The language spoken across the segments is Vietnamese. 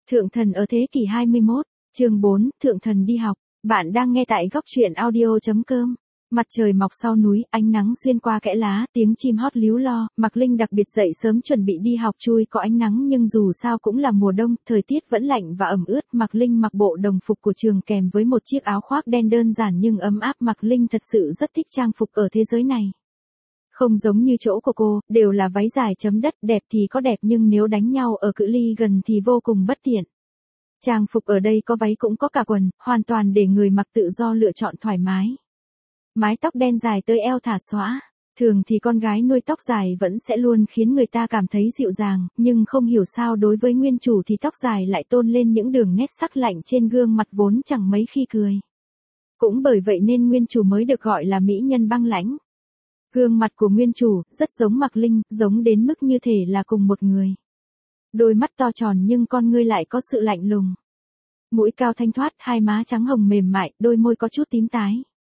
Thượng thần ở thế kỷ 21, chương 4, Thượng thần đi học. Bạn đang nghe tại góc truyện audio.com. Mặt trời mọc sau núi, ánh nắng xuyên qua kẽ lá, tiếng chim hót líu lo, Mạc Linh đặc biệt dậy sớm chuẩn bị đi học chui có ánh nắng nhưng dù sao cũng là mùa đông, thời tiết vẫn lạnh và ẩm ướt. Mạc Linh mặc bộ đồng phục của trường kèm với một chiếc áo khoác đen đơn giản nhưng ấm áp. Mạc Linh thật sự rất thích trang phục ở thế giới này. Không giống như chỗ của cô, đều là váy dài chấm đất, đẹp thì có đẹp nhưng nếu đánh nhau ở cự ly gần thì vô cùng bất tiện. Trang phục ở đây có váy cũng có cả quần, hoàn toàn để người mặc tự do lựa chọn thoải mái. Mái tóc đen dài tới eo thả xõa. Thường thì con gái nuôi tóc dài vẫn sẽ luôn khiến người ta cảm thấy dịu dàng, nhưng không hiểu sao đối với nguyên chủ thì tóc dài lại tôn lên những đường nét sắc lạnh trên gương mặt vốn chẳng mấy khi cười. Cũng bởi vậy nên nguyên chủ mới được gọi là mỹ nhân băng lãnh. Gương mặt của nguyên chủ rất giống Mạc Linh, giống đến mức như thể là cùng một người. Đôi mắt to tròn nhưng con ngươi lại có sự lạnh lùng. Mũi cao thanh thoát, hai má trắng hồng mềm mại, đôi môi có chút tím tái.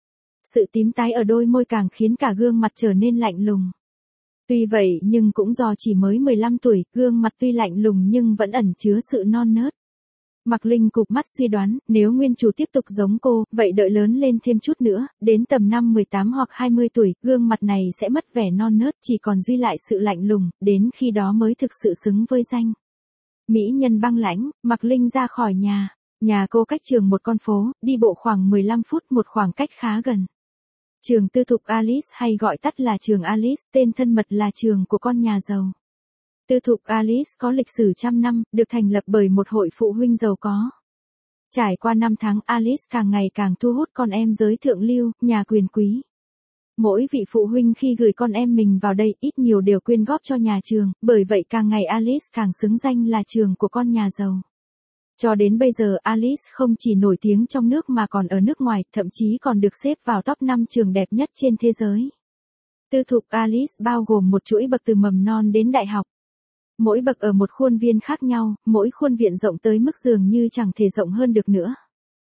Sự tím tái ở đôi môi càng khiến cả gương mặt trở nên lạnh lùng. Tuy vậy nhưng cũng do chỉ mới 15 tuổi, gương mặt tuy lạnh lùng nhưng vẫn ẩn chứa sự non nớt. Mạc Linh cụp mắt suy đoán, nếu nguyên chủ tiếp tục giống cô, vậy đợi lớn lên thêm chút nữa, đến tầm năm 18 hoặc 20 tuổi, gương mặt này sẽ mất vẻ non nớt, chỉ còn duy lại sự lạnh lùng, đến khi đó mới thực sự xứng với danh mỹ nhân băng lãnh. Mạc Linh ra khỏi nhà. Nhà cô cách trường một con phố, đi bộ khoảng 15 phút, một khoảng cách khá gần. Trường tư thục Alice hay gọi tắt là trường Alice, tên thân mật là trường của con nhà giàu. Tư thục Alice có lịch sử trăm năm, được thành lập bởi một hội phụ huynh giàu có. Trải qua năm tháng, Alice càng ngày càng thu hút con em giới thượng lưu, nhà quyền quý. Mỗi vị phụ huynh khi gửi con em mình vào đây ít nhiều đều quyên góp cho nhà trường, bởi vậy càng ngày Alice càng xứng danh là trường của con nhà giàu. Cho đến bây giờ Alice không chỉ nổi tiếng trong nước mà còn ở nước ngoài, thậm chí còn được xếp vào top 5 trường đẹp nhất trên thế giới. Tư thục Alice bao gồm một chuỗi bậc từ mầm non đến đại học. Mỗi bậc ở một khuôn viên khác nhau, mỗi khuôn viện rộng tới mức dường như chẳng thể rộng hơn được nữa.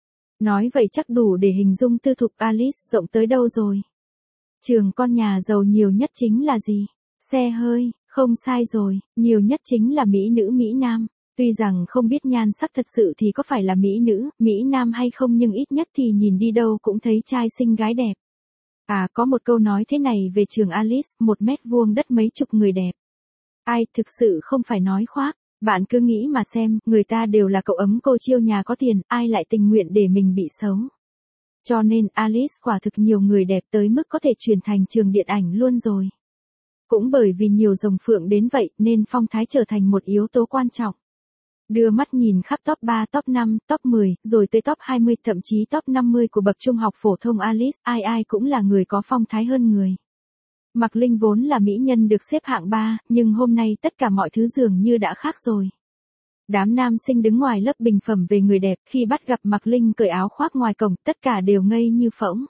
Nói vậy chắc đủ để hình dung tư thục Alice rộng tới đâu rồi. Trường con nhà giàu nhiều nhất chính là gì? Xe hơi, không sai rồi, nhiều nhất chính là mỹ nữ mỹ nam. Tuy rằng không biết nhan sắc thật sự thì có phải là mỹ nữ, mỹ nam hay không nhưng ít nhất thì nhìn đi đâu cũng thấy trai xinh gái đẹp. À, có một câu nói thế này về trường Alice, 1 mét vuông đất mấy chục người đẹp. Ai, thực sự không phải nói khoác, bạn cứ nghĩ mà xem, người ta đều là cậu ấm cô chiêu nhà có tiền, ai lại tình nguyện để mình bị xấu. Cho nên Alice quả thực nhiều người đẹp tới mức có thể chuyển thành trường điện ảnh luôn rồi. Cũng bởi vì nhiều rồng phượng đến vậy nên phong thái trở thành một yếu tố quan trọng. Đưa mắt nhìn khắp top 3, top 5, top 10, rồi tới top 20, thậm chí top 50 của bậc trung học phổ thông Alice, ai ai cũng là người có phong thái hơn người. Mạc Linh vốn là mỹ nhân được xếp hạng 3, nhưng hôm nay tất cả mọi thứ dường như đã khác rồi. Đám nam sinh đứng ngoài lớp bình phẩm về người đẹp, khi bắt gặp Mạc Linh cởi áo khoác ngoài cổng, tất cả đều ngây như phỗng.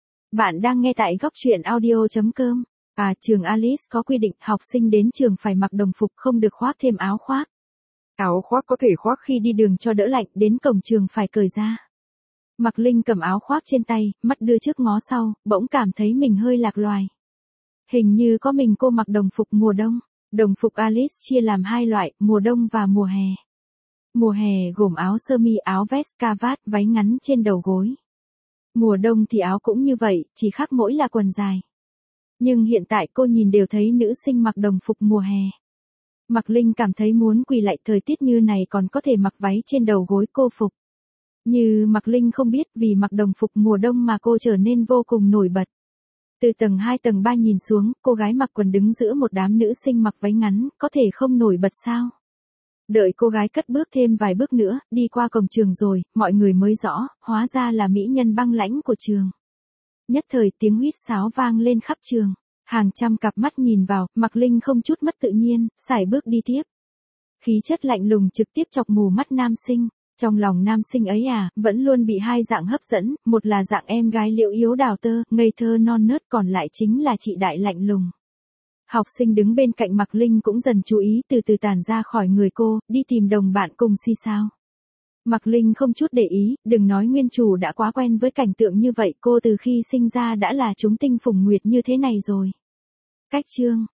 Bạn đang nghe tại góc truyện audio.com. À, trường Alice có quy định học sinh đến trường phải mặc đồng phục, không được khoác thêm áo khoác. Áo khoác có thể khoác khi đi đường cho đỡ lạnh, đến cổng trường phải cởi ra. Mạc Linh cầm áo khoác trên tay, mắt đưa trước ngó sau, bỗng cảm thấy mình hơi lạc loài. Hình như có mình cô mặc đồng phục mùa đông. Đồng phục Alice chia làm hai loại, mùa đông và mùa hè. Mùa hè gồm áo sơ mi, áo vest, cà vạt, váy ngắn trên đầu gối. Mùa đông thì áo cũng như vậy, chỉ khác mỗi là quần dài. Nhưng hiện tại cô nhìn đều thấy nữ sinh mặc đồng phục mùa hè. Mạc Linh cảm thấy muốn quỳ lạy, thời tiết như này còn có thể mặc váy trên đầu gối cô phục. Như Mạc Linh không biết vì mặc đồng phục mùa đông mà cô trở nên vô cùng nổi bật. Từ tầng 2 tầng 3 nhìn xuống, cô gái mặc quần đứng giữa một đám nữ sinh mặc váy ngắn, có thể không nổi bật sao? Đợi cô gái cất bước thêm vài bước nữa, đi qua cổng trường rồi, mọi người mới rõ, hóa ra là mỹ nhân băng lãnh của trường. Nhất thời tiếng huýt sáo vang lên khắp trường. Hàng trăm cặp mắt nhìn vào, Mạc Linh không chút mất tự nhiên, sải bước đi tiếp. Khí chất lạnh lùng trực tiếp chọc mù mắt nam sinh. Trong lòng nam sinh ấy vẫn luôn bị hai dạng hấp dẫn, một là dạng em gái liễu yếu đào tơ, ngây thơ non nớt, còn lại chính là chị đại lạnh lùng. Học sinh đứng bên cạnh Mạc Linh cũng dần chú ý, từ từ tản ra khỏi người cô, đi tìm đồng bạn cùng xì xào. Mạc Linh không chút để ý, đừng nói nguyên chủ đã quá quen với cảnh tượng như vậy, cô từ khi sinh ra đã là chúng tinh phùng nguyệt như thế này rồi. Cách chương